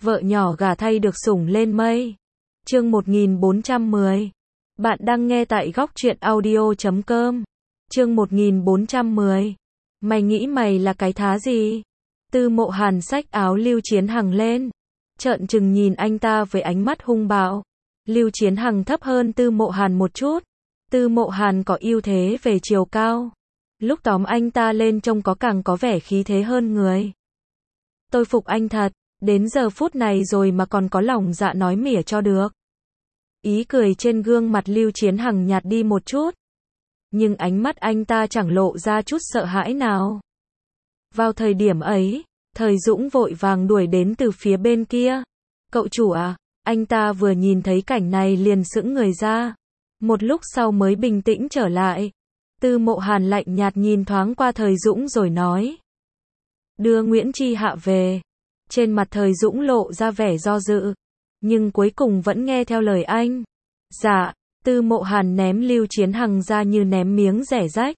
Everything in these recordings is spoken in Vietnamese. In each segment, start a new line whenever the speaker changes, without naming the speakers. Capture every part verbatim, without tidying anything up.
Vợ nhỏ gả thay được sủng lên mây. Chương một nghìn bốn trăm mười. Bạn đang nghe tại góc truyện audio chấm com. Chương một nghìn bốn trăm mười. Mày nghĩ mày là cái thá gì? Tư Mộ Hàn xách áo Lưu Chiến Hằng lên, trợn trừng nhìn anh ta với ánh mắt hung bạo. Lưu Chiến Hằng thấp hơn Tư Mộ Hàn một chút. Tư Mộ Hàn có ưu thế về chiều cao. Lúc tóm anh ta lên trông có càng có vẻ khí thế hơn người. Tôi phục anh thật, đến giờ phút này rồi mà còn có lòng dạ nói mỉa cho được. Ý cười trên gương mặt Lưu Chiến Hằng nhạt đi một chút. Nhưng ánh mắt anh ta chẳng lộ ra chút sợ hãi nào. Vào thời điểm ấy, Thời Dũng vội vàng đuổi đến từ phía bên kia. Cậu chủ à, anh ta vừa nhìn thấy cảnh này liền sững người ra. Một lúc sau mới bình tĩnh trở lại. Tư Mộ Hàn lạnh nhạt nhìn thoáng qua Thời Dũng rồi nói. Đưa Nguyễn Chi Hạ về. Trên mặt Thời Dũng lộ ra vẻ do dự. Nhưng cuối cùng vẫn nghe theo lời anh. Dạ, Tư Mộ Hàn ném Lưu Chiến Hằng ra như ném miếng rẻ rách.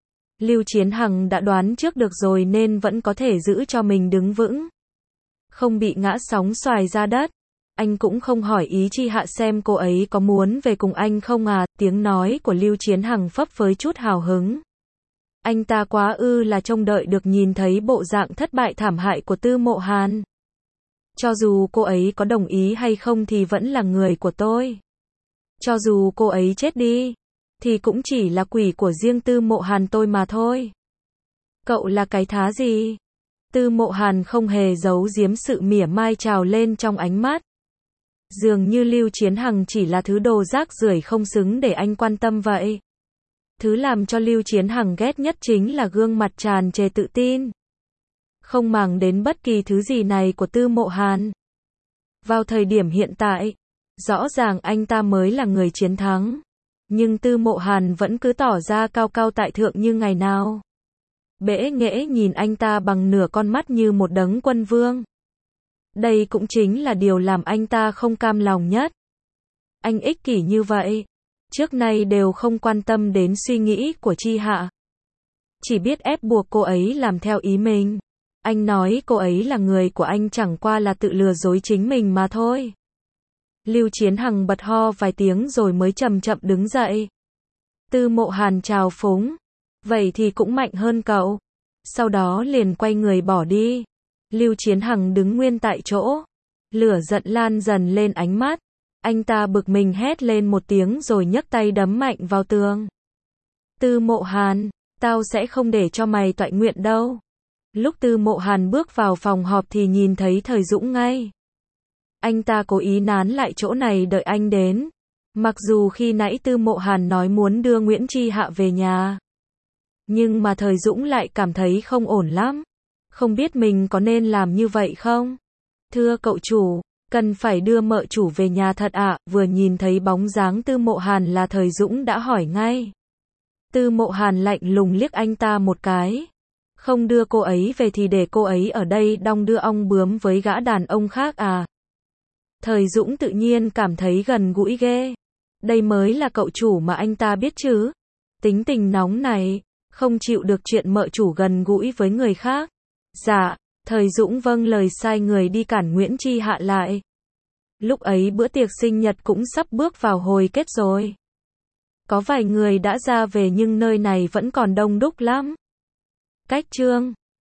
Lưu Chiến Hằng đã đoán trước được rồi nên vẫn có thể giữ cho mình đứng vững. Không bị ngã sóng xoài ra đất. Anh cũng không hỏi ý Chi Hạ xem cô ấy có muốn về cùng anh không à, tiếng nói của Lưu Chiến Hằng phấp phới chút hào hứng. Anh ta quá ư là trông đợi được nhìn thấy bộ dạng thất bại thảm hại của Tư Mộ Hàn. Cho dù cô ấy có đồng ý hay không thì vẫn là người của tôi. Cho dù cô ấy chết đi, thì cũng chỉ là quỷ của riêng Tư Mộ Hàn tôi mà thôi. Cậu là cái thá gì? Tư Mộ Hàn không hề giấu giếm sự mỉa mai trào lên trong ánh mắt. Dường như Lưu Chiến Hằng chỉ là thứ đồ rác rưởi không xứng để anh quan tâm vậy. Thứ làm cho Lưu Chiến Hằng ghét nhất chính là gương mặt tràn trề tự tin. Không màng đến bất kỳ thứ gì này của Tư Mộ Hàn. Vào thời điểm hiện tại, rõ ràng anh ta mới là người chiến thắng. Nhưng Tư Mộ Hàn vẫn cứ tỏ ra cao cao tại thượng như ngày nào. Bẽ nghễ nhìn anh ta bằng nửa con mắt như một đấng quân vương. Đây cũng chính là điều làm anh ta không cam lòng nhất. Anh ích kỷ như vậy, trước nay đều không quan tâm đến suy nghĩ của Chi Hạ. Chỉ biết ép buộc cô ấy làm theo ý mình. Anh nói cô ấy là người của anh chẳng qua là tự lừa dối chính mình mà thôi. Lưu Chiến Hằng bật ho vài tiếng rồi mới chậm chậm đứng dậy. Tư Mộ Hàn chào phúng. Vậy thì cũng mạnh hơn cậu. Sau đó liền quay người bỏ đi. Lưu Chiến Hằng đứng nguyên tại chỗ. Lửa giận lan dần lên ánh mắt. Anh ta bực mình hét lên một tiếng rồi nhấc tay đấm mạnh vào tường. Tư Mộ Hàn, tao sẽ không để cho mày toại nguyện đâu. Lúc Tư Mộ Hàn bước vào phòng họp thì nhìn thấy Thời Dũng ngay. Anh ta cố ý nán lại chỗ này đợi anh đến. Mặc dù khi nãy Tư Mộ Hàn nói muốn đưa Nguyễn Chi Hạ về nhà. Nhưng mà Thời Dũng lại cảm thấy không ổn lắm. Không biết mình có nên làm như vậy không? Thưa cậu chủ, cần phải đưa mợ chủ về nhà thật ạ. À? Vừa nhìn thấy bóng dáng Tư Mộ Hàn là Thời Dũng đã hỏi ngay. Tư Mộ Hàn lạnh lùng liếc anh ta một cái. Không đưa cô ấy về thì để cô ấy ở đây đong đưa ong bướm với gã đàn ông khác à? Thời Dũng tự nhiên cảm thấy gần gũi ghê. Đây mới là cậu chủ mà anh ta biết chứ. Tính tình nóng này, không chịu được chuyện mợ chủ gần gũi với người khác. Dạ, Thời Dũng vâng lời sai người đi cản Nguyễn Chi Hạ lại. Lúc ấy bữa tiệc sinh nhật cũng sắp bước vào hồi kết rồi. Có vài người đã ra về nhưng nơi này vẫn còn đông đúc lắm. Cách chương